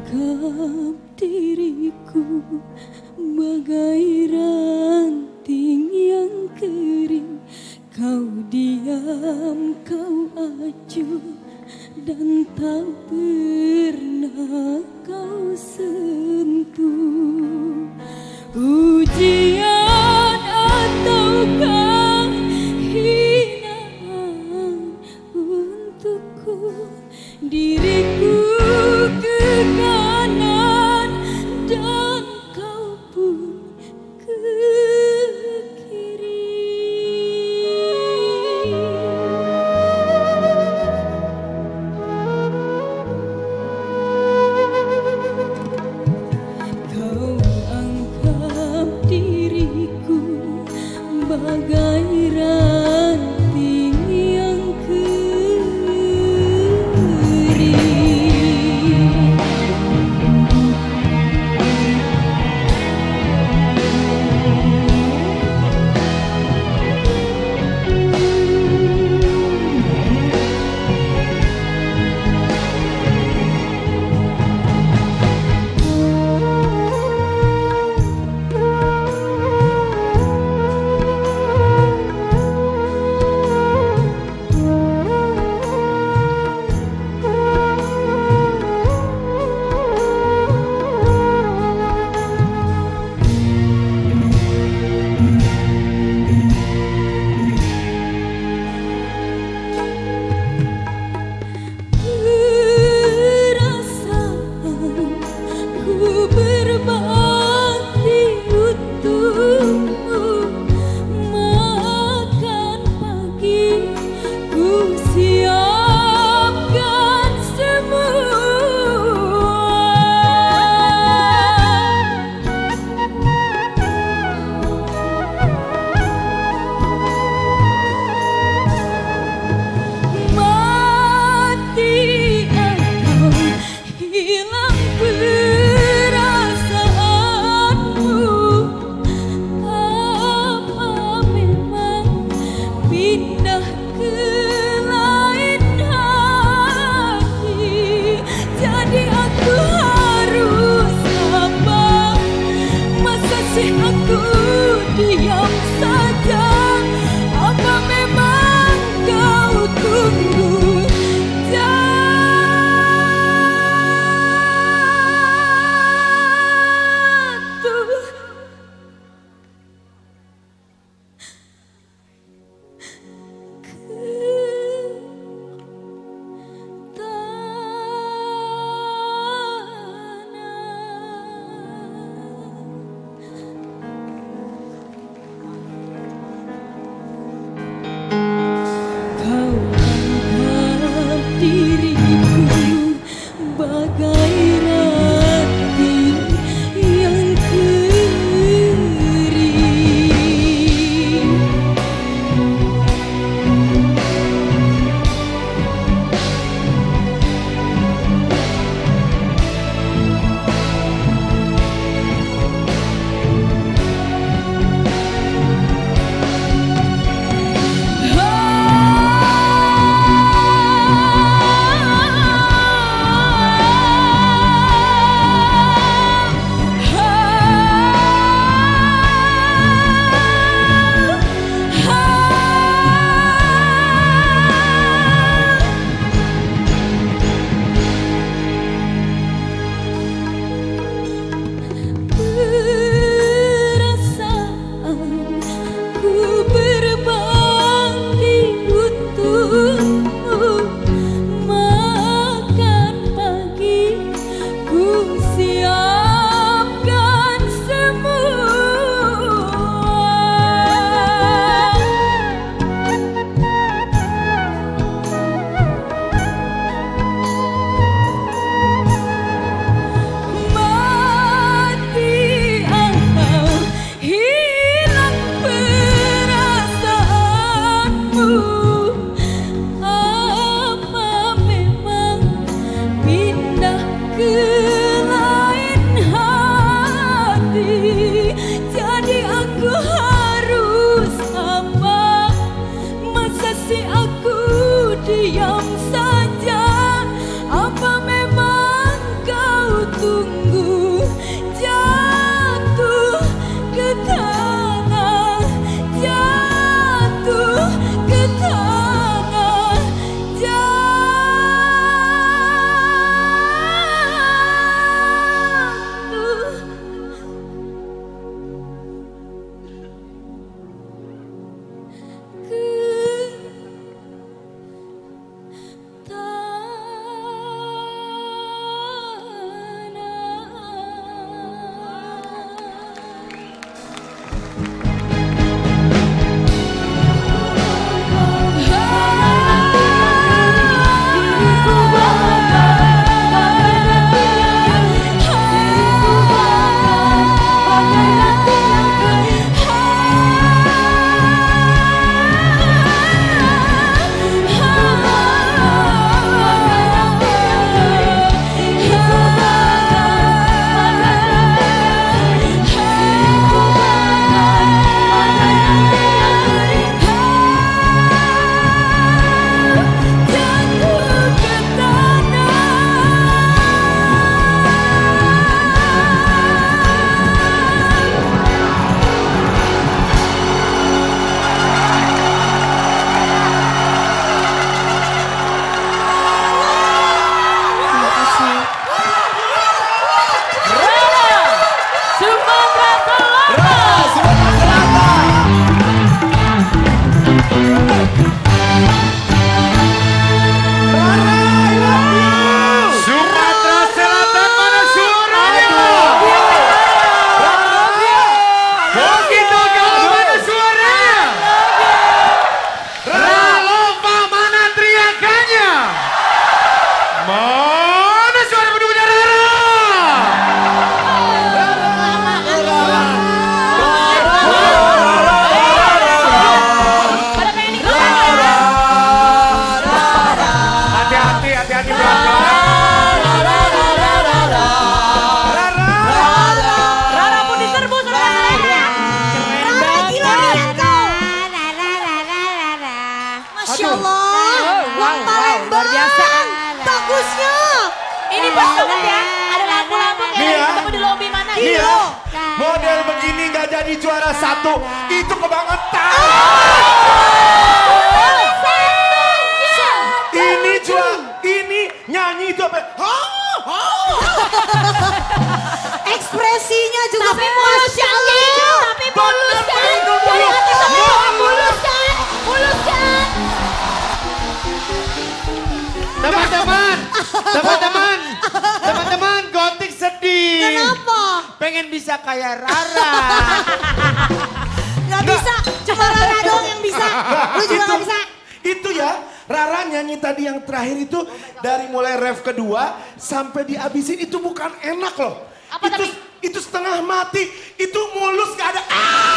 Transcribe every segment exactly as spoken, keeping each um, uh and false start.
anggap diriku bagai ranting yang kering. Kau diam, kau acuh, dan tak pernah kau sentuh. Ujian ataukah hinaan untukku, diriku ke kanan dan kau pun ke kiri. Kau anggap diriku bagai ranting yang kering. Diam saja, apa memang kau tunggu jatuh ke diriku bagai ranting yang kering. diam saja, apa memang kau Masya Allah. Wah, Palembang. Luar biasa. Bagusnya. Ini pas banget ya. Ada lampu-lampu kayak Nih ya. ketemu di lobi mana Nih gitu. ya, model begini gak jadi juara satu, itu kebangetan. Ini juara, ini nyanyi itu apa? Ekspresinya juga. Tapi mulus kan, tapi mulus kan. Dari atas sampai bawah mulus kan. Mulus kan. Teman-teman, teman-teman, teman-teman, Gotik sedih. Kenapa? Pengen bisa kayak Rara. Gak bisa, cuma Rara doang yang bisa. Lu juga gak bisa. Itu ya, Rara nyanyi tadi yang terakhir itu dari mulai ref kedua sampai dihabisin itu bukan enak loh. Apa itu tapi? itu setengah mati, itu mulus gak ada.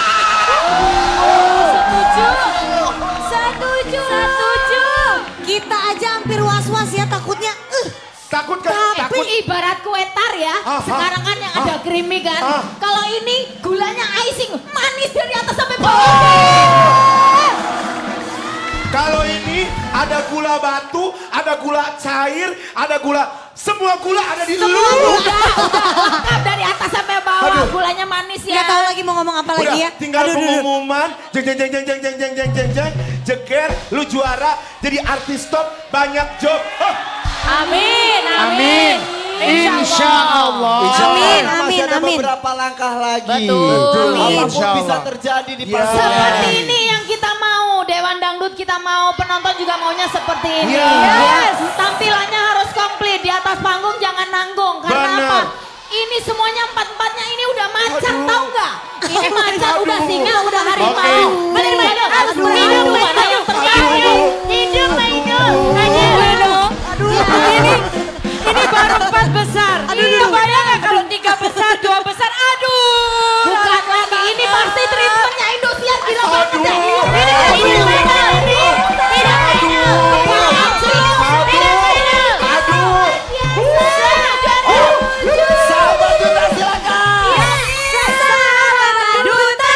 Setuju. Setuju. Setuju. Kita aja hampir was-was ya takutnya. Uh, Takut kan? Tapi Takut. ibarat kue tar ya, Ah, sekarang kan yang ah, ada creamy kan. ah. Kalau ini gulanya icing, manis dari atas sampai bawah. Kalau ini ada gula batu, ada gula cair, ada gula, semua gula ada di lu. Udah, udah lengkap dari atas sampai bawah, Aduh. gulanya manis ya. Gak tahu lagi mau ngomong apa Udah, lagi ya. tinggal Aduh, aduh, aduh. pengumuman, jeng jeng jeng jeng jeng jeng jeng jeng jeng jeng, jeger, lu juara, jadi artis top, banyak job. Oh, Amin, Amin. amin. Insya Allah. Insya Allah Amin, masih amin, ada amin. beberapa langkah lagi. Betul. Amin. Apapun Insya bisa Allah. terjadi di Ya. pasar. Seperti ini yang kita mau, Dewan Dangdut kita mau, penonton juga maunya seperti ini. Iya. Yes. Tampilannya harus komplit, di atas panggung jangan nanggung. Karena Bener. apa? Ini semuanya empat-empatnya ini udah macan, Aduh. tau nggak? Ini macan, Aduh. udah singa, udah harimau. Oke. Bener bener. Aduh. Hidup mana yang terbaik? Hidup hidup. Aduh. Aduh. Ini ini baru empat besar. Iya, bayang nggak kalau tiga besar, dua besar. Aduh. Bukan lagi, ini pasti treatmentnya Indosiar gila banget ya. Aduh. Ini ini ini ini Sahabat Duta silakan. Sahabat Duta.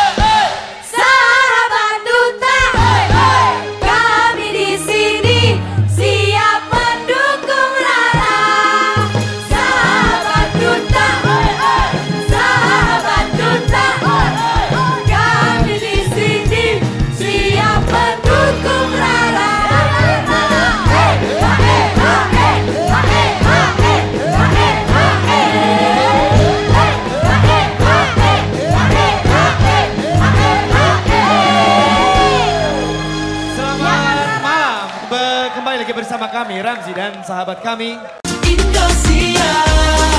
Sahabat Duta. Kami di sini siap mendukung Rara. Sahabat Duta. Sahabat Duta. Kami di sini siap mendukung Rara. Selamat malam. Be- Kembali lagi bersama kami, Ramzi dan sahabat kami. Indosiar.